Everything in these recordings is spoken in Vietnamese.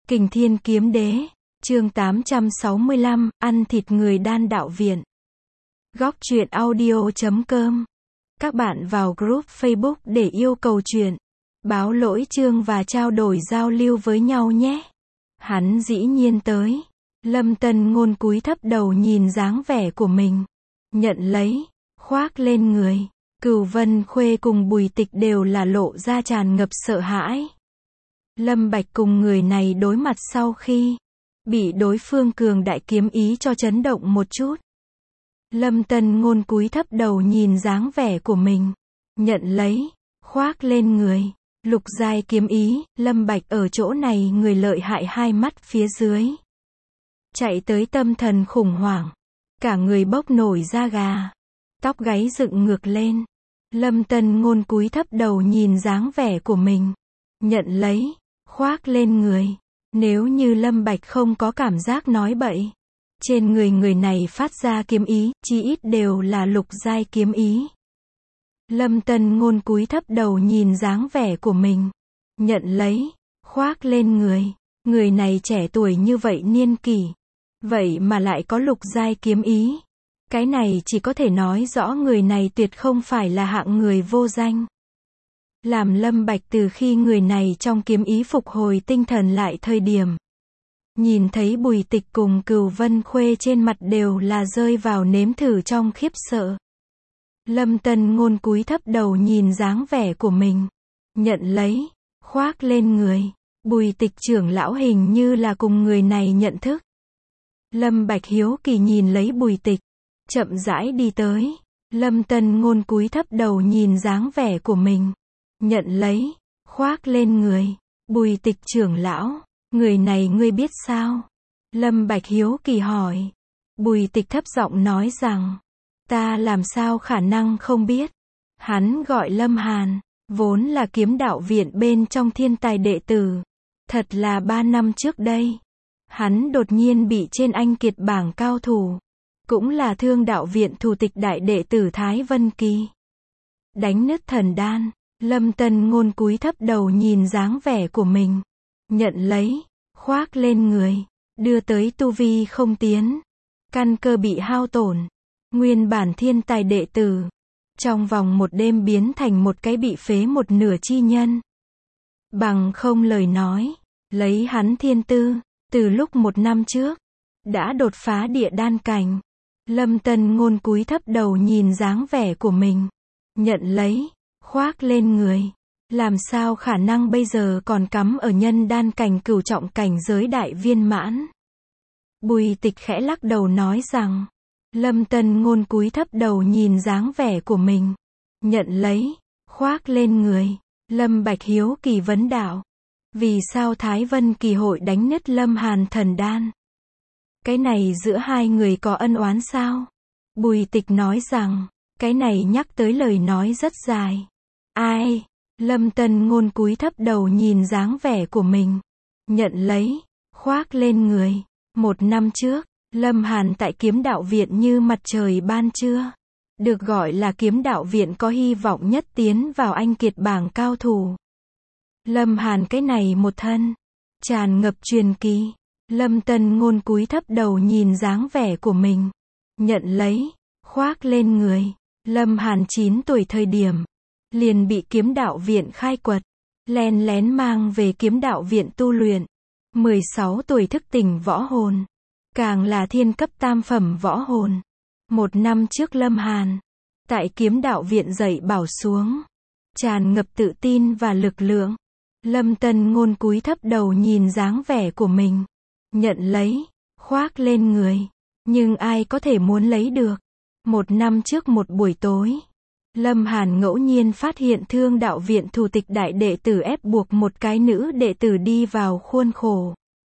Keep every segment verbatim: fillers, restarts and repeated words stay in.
Kình Thiên Kiếm Đế, chương tám trăm sáu mươi lăm, ăn thịt người đan đạo viện. Góc truyện audio chấm com. Các bạn vào group Facebook để yêu cầu truyện, báo lỗi chương và trao đổi giao lưu với nhau nhé. Hắn dĩ nhiên tới. Lâm Tân Ngôn cúi thấp đầu nhìn dáng vẻ của mình. Nhận lấy, khoác lên người. Cửu Vân Khuê cùng Bùi Tịch đều là lộ ra tràn ngập sợ hãi. Lâm Bạch cùng người này đối mặt sau khi bị đối phương cường đại kiếm ý cho chấn động một chút. Lâm Tân Ngôn cúi thấp đầu nhìn dáng vẻ của mình. Nhận lấy, khoác lên người. Lục giai kiếm ý, Lâm Bạch ở chỗ này người lợi hại hai mắt phía dưới. Chạy tới tâm thần khủng hoảng. Cả người bốc nổi da gà. Tóc gáy dựng ngược lên. Lâm Tân Ngôn cúi thấp đầu nhìn dáng vẻ của mình. Nhận lấy, khoác lên người. Nếu như Lâm Bạch không có cảm giác nói bậy. Trên người người này phát ra kiếm ý, chí ít đều là lục giai kiếm ý. Lâm Tân Ngôn cúi thấp đầu nhìn dáng vẻ của mình. Nhận lấy, khoác lên người. Người này trẻ tuổi như vậy niên kỷ. Vậy mà lại có lục giai kiếm ý. Cái này chỉ có thể nói rõ người này tuyệt không phải là hạng người vô danh. Làm Lâm Bạch từ khi người này trong kiếm ý phục hồi tinh thần lại thời điểm. Nhìn thấy Bùi Tịch cùng Cửu Vân Khuê trên mặt đều là rơi vào nếm thử trong khiếp sợ. Lâm Tân Ngôn cúi thấp đầu nhìn dáng vẻ của mình. Nhận lấy, khoác lên người. Bùi Tịch trưởng lão hình như là cùng người này nhận thức. Lâm Bạch hiếu kỳ nhìn lấy Bùi Tịch. Chậm rãi đi tới. Lâm Tân Ngôn cúi thấp đầu nhìn dáng vẻ của mình. Nhận lấy, khoác lên người. Bùi Tịch trưởng lão, người này ngươi biết sao? Lâm Bạch hiếu kỳ hỏi. Bùi Tịch thấp giọng nói rằng, ta làm sao khả năng không biết. Hắn gọi Lâm Hàn, vốn là kiếm đạo viện bên trong thiên tài đệ tử. Thật là ba năm trước đây, hắn đột nhiên bị trên anh kiệt bảng cao thủ, cũng là thương đạo viện thủ tịch đại đệ tử Thái Vân Kỳ, đánh nứt thần đan. Lâm Tân Ngôn cúi thấp đầu nhìn dáng vẻ của mình. Nhận lấy, khoác lên người. Đưa tới tu vi không tiến. Căn cơ bị hao tổn. Nguyên bản thiên tài đệ tử. Trong vòng một đêm biến thành một cái bị phế một nửa chi nhân. Bằng không lời nói. Lấy hắn thiên tư. Từ lúc một năm trước. Đã đột phá địa đan cảnh. Lâm Tân Ngôn cúi thấp đầu nhìn dáng vẻ của mình. Nhận lấy, khoác lên người. Làm sao khả năng bây giờ còn cắm ở nhân đan cảnh cửu trọng cảnh giới đại viên mãn. Bùi Tịch khẽ lắc đầu nói rằng. Lâm Tân Ngôn cúi thấp đầu nhìn dáng vẻ của mình. Nhận lấy, khoác lên người. Lâm Bạch hiếu kỳ vấn đạo. Vì sao Thái Vân Kỳ hội đánh nứt Lâm Hàn thần đan? Cái này giữa hai người có ân oán sao? Bùi Tịch nói rằng. Cái này nhắc tới lời nói rất dài. Ai? Lâm Tân Ngôn cúi thấp đầu nhìn dáng vẻ của mình. Nhận lấy, khoác lên người. Một năm trước, Lâm Hàn tại kiếm đạo viện như mặt trời ban trưa. Được gọi là kiếm đạo viện có hy vọng nhất tiến vào anh kiệt bảng cao thủ. Lâm Hàn cái này một thân. Tràn ngập truyền kỳ. Lâm Tân Ngôn cúi thấp đầu nhìn dáng vẻ của mình. Nhận lấy, khoác lên người. Lâm Hàn chín tuổi thời điểm. Liền bị kiếm đạo viện khai quật. Len lén mang về kiếm đạo viện tu luyện. mười sáu tuổi thức tỉnh võ hồn. Càng là thiên cấp tam phẩm võ hồn. Một năm trước Lâm Hàn. Tại kiếm đạo viện dạy bảo xuống. Tràn ngập tự tin và lực lượng. Lâm Tân Ngôn cúi thấp đầu nhìn dáng vẻ của mình. Nhận lấy, khoác lên người. Nhưng ai có thể muốn lấy được. Một năm trước một buổi tối. Lâm Hàn ngẫu nhiên phát hiện thương đạo viện thủ tịch đại đệ tử ép buộc một cái nữ đệ tử đi vào khuôn khổ.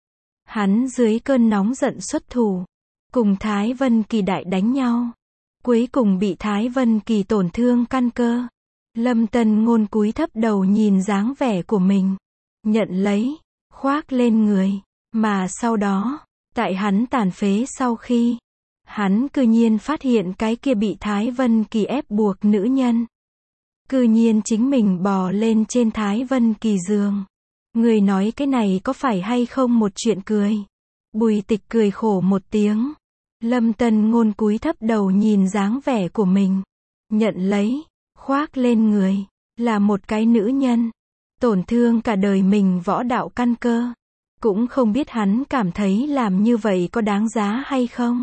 Hắn dưới cơn nóng giận xuất thủ. Cùng Thái Vân Kỳ đại đánh nhau. Cuối cùng bị Thái Vân Kỳ tổn thương căn cơ. Lâm Tân Ngôn cúi thấp đầu nhìn dáng vẻ của mình. Nhận lấy, khoác lên người. Mà sau đó, tại hắn tàn phế sau khi, hắn cư nhiên phát hiện cái kia bị Thái Vân Kỳ ép buộc nữ nhân. Cư nhiên chính mình bò lên trên Thái Vân Kỳ giường. Người nói cái này có phải hay không một chuyện cười? Bùi Tịch cười khổ một tiếng. Lâm Tân Ngôn cúi thấp đầu nhìn dáng vẻ của mình. Nhận lấy, khoác lên người, là một cái nữ nhân. Tổn thương cả đời mình võ đạo căn cơ. Cũng không biết hắn cảm thấy làm như vậy có đáng giá hay không.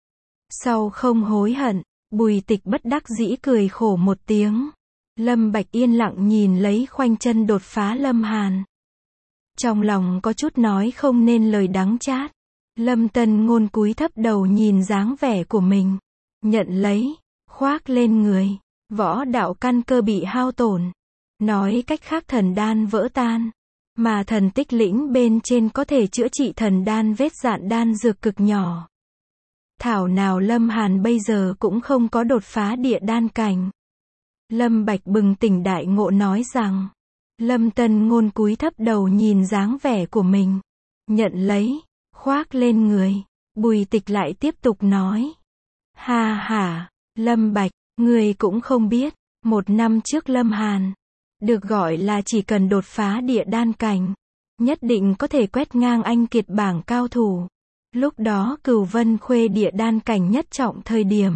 Sau không hối hận, Bùi Tịch bất đắc dĩ cười khổ một tiếng. Lâm Bạch yên lặng nhìn lấy khoanh chân đột phá Lâm Hàn. Trong lòng có chút nói không nên lời đắng chát. Lâm Tân Ngôn cúi thấp đầu nhìn dáng vẻ của mình. Nhận lấy, khoác lên người, võ đạo căn cơ bị hao tổn. Nói cách khác thần đan vỡ tan. Mà thần tích lĩnh bên trên có thể chữa trị thần đan vết dạn đan dược cực nhỏ. Thảo nào Lâm Hàn bây giờ cũng không có đột phá địa đan cảnh. Lâm Bạch bừng tỉnh đại ngộ nói rằng. Lâm Tân Ngôn cúi thấp đầu nhìn dáng vẻ của mình. Nhận lấy, khoác lên người. Bùi Tịch lại tiếp tục nói. Ha ha, Lâm Bạch, người cũng không biết. Một năm trước Lâm Hàn, được gọi là chỉ cần đột phá địa đan cảnh, nhất định có thể quét ngang anh kiệt bảng cao thủ. Lúc đó Cửu Vân Khuê địa đan cảnh nhất trọng thời điểm,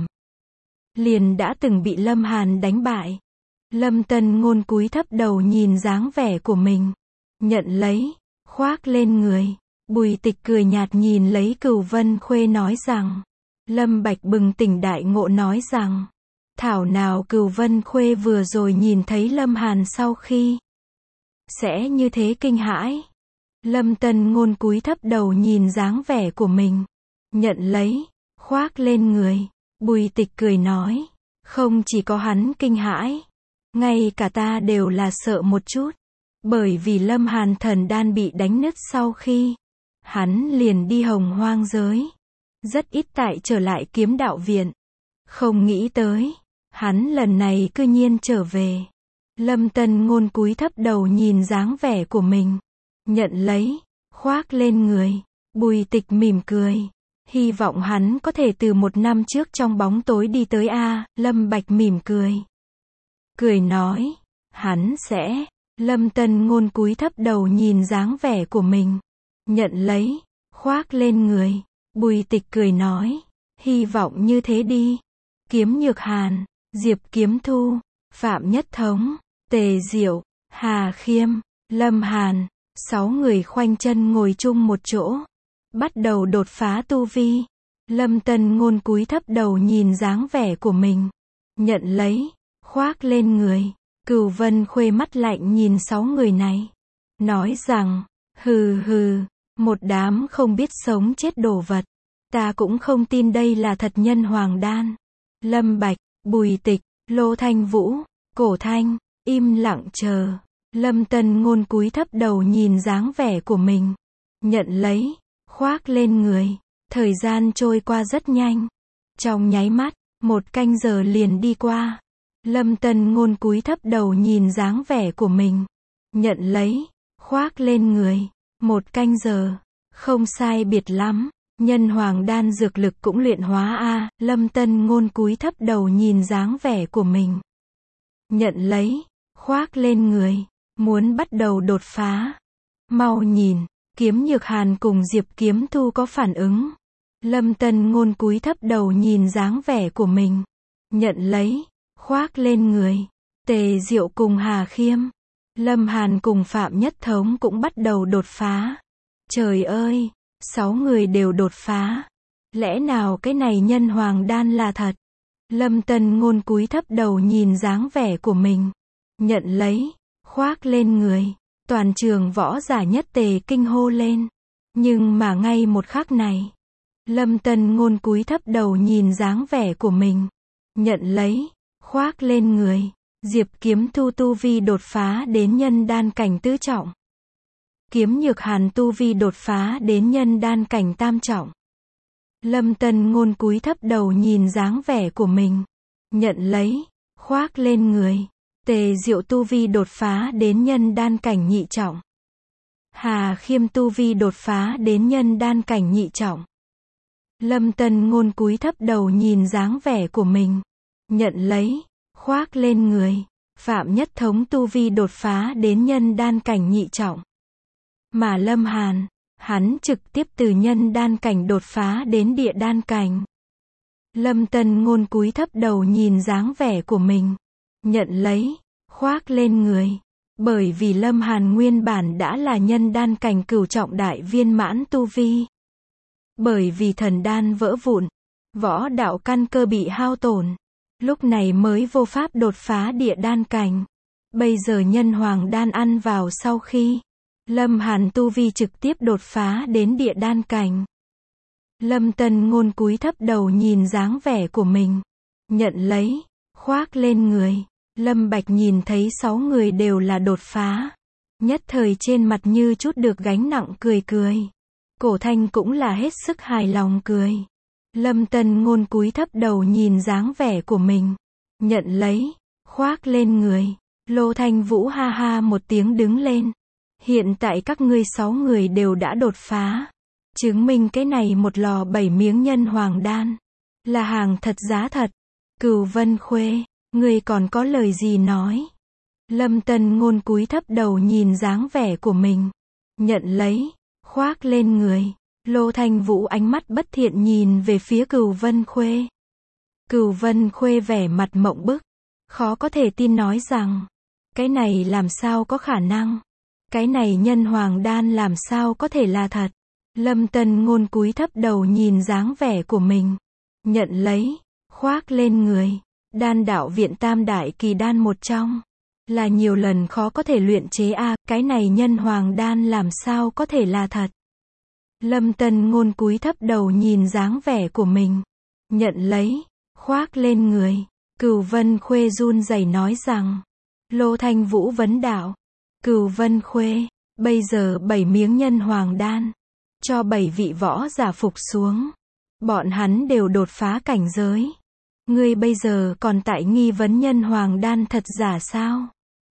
liền đã từng bị Lâm Hàn đánh bại. Lâm Tân Ngôn cúi thấp đầu nhìn dáng vẻ của mình. Nhận lấy, khoác lên người. Bùi Tịch cười nhạt nhìn lấy Cửu Vân Khuê nói rằng. Lâm Bạch bừng tỉnh đại ngộ nói rằng. Thảo nào Cửu Vân Khuê vừa rồi nhìn thấy Lâm Hàn sau khi sẽ như thế kinh hãi. Lâm Tân Ngôn cúi thấp đầu nhìn dáng vẻ của mình. Nhận lấy, khoác lên người. Bùi Tịch cười nói. Không chỉ có hắn kinh hãi, ngay cả ta đều là sợ một chút. Bởi vì Lâm Hàn thần đan bị đánh nứt sau khi hắn liền đi Hồng Hoang giới. Rất ít tại trở lại Kiếm Đạo Viện. Không nghĩ tới, hắn lần này cư nhiên trở về. Lâm Tân Ngôn cúi thấp đầu nhìn dáng vẻ của mình. Nhận lấy, khoác lên người. Bùi Tịch mỉm cười. Hy vọng hắn có thể từ một năm trước trong bóng tối đi tới A. Lâm Bạch mỉm cười. Cười nói, hắn sẽ. Lâm Tân Ngôn cúi thấp đầu nhìn dáng vẻ của mình. Nhận lấy, khoác lên người. Bùi Tịch cười nói, hy vọng như thế đi. Kiếm Nhược Hàn, Diệp Kiếm Thu, Phạm Nhất Thống, Tề Diệu, Hà Khiêm, Lâm Hàn, sáu người khoanh chân ngồi chung một chỗ, bắt đầu đột phá tu vi. Lâm Tân Ngôn cúi thấp đầu nhìn dáng vẻ của mình. Nhận lấy, khoác lên người. Cửu Vân Khuê mắt lạnh nhìn sáu người này. Nói rằng, hừ hừ, một đám không biết sống chết đồ vật. Ta cũng không tin đây là thật nhân hoàng đan. Lâm Bạch, Bùi Tịch, Lô Thanh Vũ, Cổ Thanh, im lặng chờ. Lâm Tân Ngôn cúi thấp đầu nhìn dáng vẻ của mình. Nhận lấy, khoác lên người. Thời gian trôi qua rất nhanh. Trong nháy mắt, một canh giờ liền đi qua. Lâm Tân Ngôn cúi thấp đầu nhìn dáng vẻ của mình. Nhận lấy, khoác lên người. Một canh giờ, không sai biệt lắm. Nhân hoàng đan dược lực cũng luyện hóa a. Lâm Tân Ngôn cúi thấp đầu nhìn dáng vẻ của mình. Nhận lấy, khoác lên người. Muốn bắt đầu đột phá. Mau nhìn, Kiếm Nhược Hàn cùng Diệp Kiếm Thu có phản ứng. Lâm Tân Ngôn cúi thấp đầu nhìn dáng vẻ của mình. Nhận lấy, khoác lên người. Tề Diệu cùng Hà Khiêm, Lâm Hàn cùng Phạm Nhất Thống cũng bắt đầu đột phá. Trời ơi, sáu người đều đột phá. Lẽ nào cái này nhân hoàng đan là thật? Lâm Tân Ngôn cúi thấp đầu nhìn dáng vẻ của mình. Nhận lấy, khoác lên người. Toàn trường võ giả nhất tề kinh hô lên. Nhưng mà ngay một khắc này, Lâm Tân Ngôn cúi thấp đầu nhìn dáng vẻ của mình. Nhận lấy, khoác lên người. Diệp Kiếm Thu tu vi đột phá đến nhân đan cảnh tứ trọng. Kiếm Nhược Hàn tu vi đột phá đến nhân đan cảnh tam trọng. Lâm Tân Ngôn cúi thấp đầu nhìn dáng vẻ của mình. Nhận lấy, khoác lên người. Tề Diệu tu vi đột phá đến nhân đan cảnh nhị trọng. Hà Khiêm tu vi đột phá đến nhân đan cảnh nhị trọng. Lâm Tân Ngôn cúi thấp đầu nhìn dáng vẻ của mình. Nhận lấy, khoác lên người. Phạm Nhất Thống tu vi đột phá đến nhân đan cảnh nhị trọng. Mà Lâm Hàn, hắn trực tiếp từ nhân đan cảnh đột phá đến địa đan cảnh. Lâm Tân Ngôn cúi thấp đầu nhìn dáng vẻ của mình, nhận lấy, khoác lên người. Bởi vì Lâm Hàn nguyên bản đã là nhân đan cảnh cửu trọng đại viên mãn tu vi. Bởi vì thần đan vỡ vụn, võ đạo căn cơ bị hao tổn, lúc này mới vô pháp đột phá địa đan cảnh. Bây giờ nhân hoàng đan ăn vào sau khi Lâm Hàn tu vi trực tiếp đột phá đến địa đan cảnh. Lâm Tân Ngôn cúi thấp đầu nhìn dáng vẻ của mình, nhận lấy, khoác lên người. Lâm Bạch nhìn thấy sáu người đều là đột phá, nhất thời trên mặt như chút được gánh nặng cười cười. Cổ Thanh cũng là hết sức hài lòng cười. Lâm Tân Ngôn cúi thấp đầu nhìn dáng vẻ của mình, nhận lấy, khoác lên người. Lô Thanh Vũ ha ha một tiếng đứng lên. Hiện tại các ngươi sáu người đều đã đột phá, chứng minh cái này một lò bảy miếng nhân hoàng đan là hàng thật giá thật. Cửu Vân Khuê, ngươi còn có lời gì nói? Lâm Tân Ngôn cúi thấp đầu nhìn dáng vẻ của mình, nhận lấy, khoác lên người. Lô Thanh Vũ ánh mắt bất thiện nhìn về phía Cửu Vân Khuê. Cửu Vân Khuê vẻ mặt mộng bức, khó có thể tin nói rằng, cái này làm sao có khả năng? Cái này nhân hoàng đan làm sao có thể là thật? Lâm Tân Ngôn cúi thấp đầu nhìn dáng vẻ của mình, nhận lấy, khoác lên người. Đan đạo viện tam đại kỳ đan một trong, là nhiều lần khó có thể luyện chế a, à, cái này nhân hoàng đan làm sao có thể là thật? Lâm Tân Ngôn cúi thấp đầu nhìn dáng vẻ của mình, nhận lấy, khoác lên người. Cửu Vân Khuê run rẩy nói rằng, Lô Thanh Vũ vấn đạo, Cửu Vân Khuê, bây giờ bảy miếng nhân hoàng đan, cho bảy vị võ giả phục xuống, bọn hắn đều đột phá cảnh giới. Ngươi bây giờ còn tại nghi vấn nhân hoàng đan thật giả sao?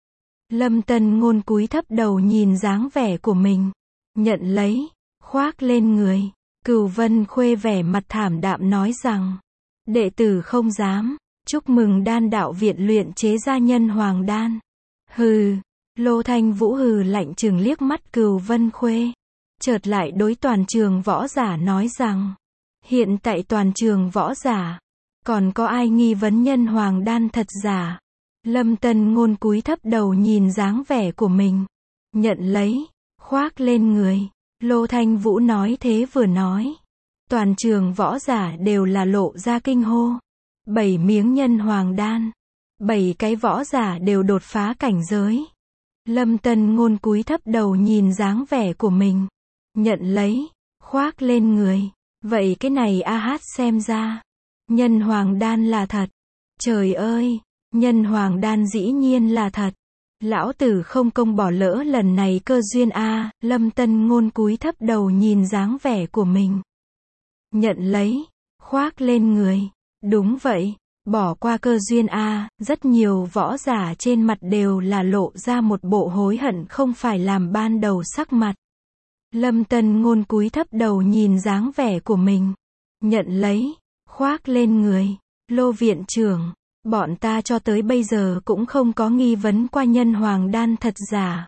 Lâm Tân Ngôn cúi thấp đầu nhìn dáng vẻ của mình, nhận lấy, khoác lên người. Cửu Vân Khuê vẻ mặt thảm đạm nói rằng, đệ tử không dám, chúc mừng đan đạo viện luyện chế ra nhân hoàng đan. Hừ. Lô Thanh Vũ hừ lạnh chừng liếc mắt Cửu Vân Khuê, chợt lại đối toàn trường võ giả nói rằng, hiện tại toàn trường võ giả, còn có ai nghi vấn nhân hoàng đan thật giả? Lâm Tân Ngôn cúi thấp đầu nhìn dáng vẻ của mình, nhận lấy, khoác lên người. Lô Thanh Vũ nói thế vừa nói, toàn trường võ giả đều là lộ ra kinh hô. Bảy miếng nhân hoàng đan, bảy cái võ giả đều đột phá cảnh giới. Lâm Tân Ngôn cúi thấp đầu nhìn dáng vẻ của mình, nhận lấy, khoác lên người. Vậy cái này a hát xem ra, nhân hoàng đan là thật. Trời ơi, nhân hoàng đan dĩ nhiên là thật. Lão tử không công bỏ lỡ lần này cơ duyên a. Lâm Tân Ngôn cúi thấp đầu nhìn dáng vẻ của mình, nhận lấy, khoác lên người. Đúng vậy, bỏ qua cơ duyên a. Rất nhiều võ giả trên mặt đều là lộ ra một bộ hối hận không phải làm ban đầu sắc mặt. Lâm Tân Ngôn cúi thấp đầu nhìn dáng vẻ của mình, nhận lấy, khoác lên người. Lô viện trưởng, bọn ta cho tới bây giờ cũng không có nghi vấn qua nhân hoàng đan thật giả.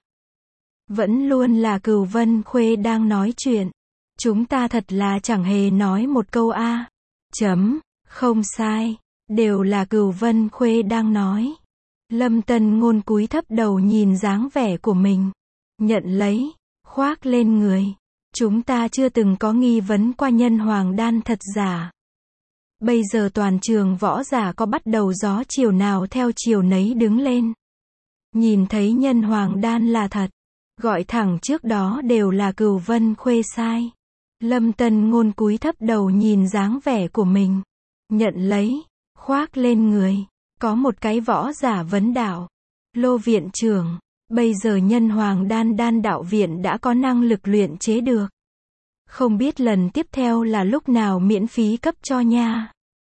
Vẫn luôn là Cửu Vân Khuê đang nói chuyện. Chúng ta thật là chẳng hề nói một câu a. Chấm, không sai, đều là Cửu Vân Khuê đang nói. Lâm Tân Ngôn cúi thấp đầu nhìn dáng vẻ của mình, nhận lấy, khoác lên người. Chúng ta chưa từng có nghi vấn qua nhân hoàng đan thật giả. Bây giờ toàn trường võ giả có bắt đầu gió chiều nào theo chiều nấy đứng lên. Nhìn thấy nhân hoàng đan là thật, gọi thẳng trước đó đều là Cửu Vân Khuê sai. Lâm Tân Ngôn cúi thấp đầu nhìn dáng vẻ của mình, nhận lấy, khoác lên người. Có một cái võ giả vấn đạo, Lô viện trưởng, bây giờ nhân hoàng đan đan đạo viện đã có năng lực luyện chế được. Không biết lần tiếp theo là lúc nào miễn phí cấp cho nha.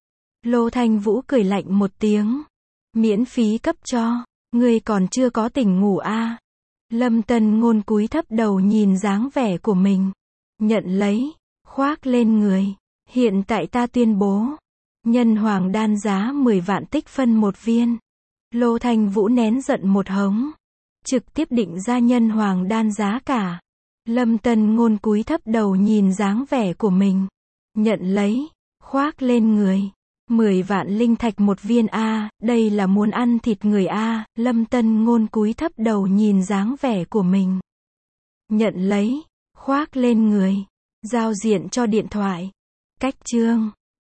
Lô Thanh Vũ cười lạnh một tiếng. Miễn phí cấp cho, ngươi còn chưa có tỉnh ngủ a. À. Lâm Tân Ngôn cúi thấp đầu nhìn dáng vẻ của mình, nhận lấy, khoác lên người. Hiện tại ta tuyên bố, nhân hoàng đan giá mười vạn tích phân một viên. Lô Thanh Vũ nén giận một hống, trực tiếp định ra nhân hoàng đan giá cả Lâm Tân Ngôn cúi thấp đầu nhìn dáng vẻ của mình. Nhận lấy, khoác lên người. mười vạn linh thạch một viên a, đây là muốn ăn thịt người a, Lâm Tân Ngôn cúi thấp đầu nhìn dáng vẻ của mình. Nhận lấy, khoác lên người. Giao diện cho điện thoại. Cách chương